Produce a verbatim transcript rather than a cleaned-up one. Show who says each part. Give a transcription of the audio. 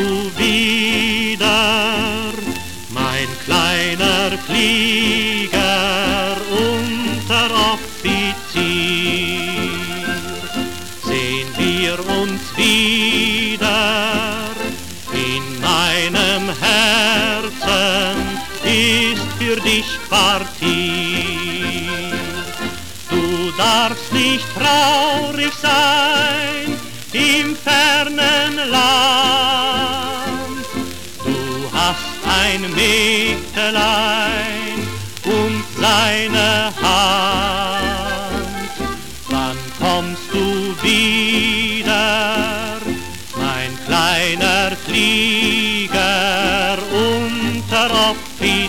Speaker 1: wieder, mein kleiner Flieger, Unteroffizier? Sehen wir uns wieder, in meinem Herzen ist für dich Quartier. Du darfst nicht traurig sein im fernen Land. Du hast ein Mägdelein und seine Hand. Wann kommst du wieder, mein kleiner Flieger, Unteroffizier?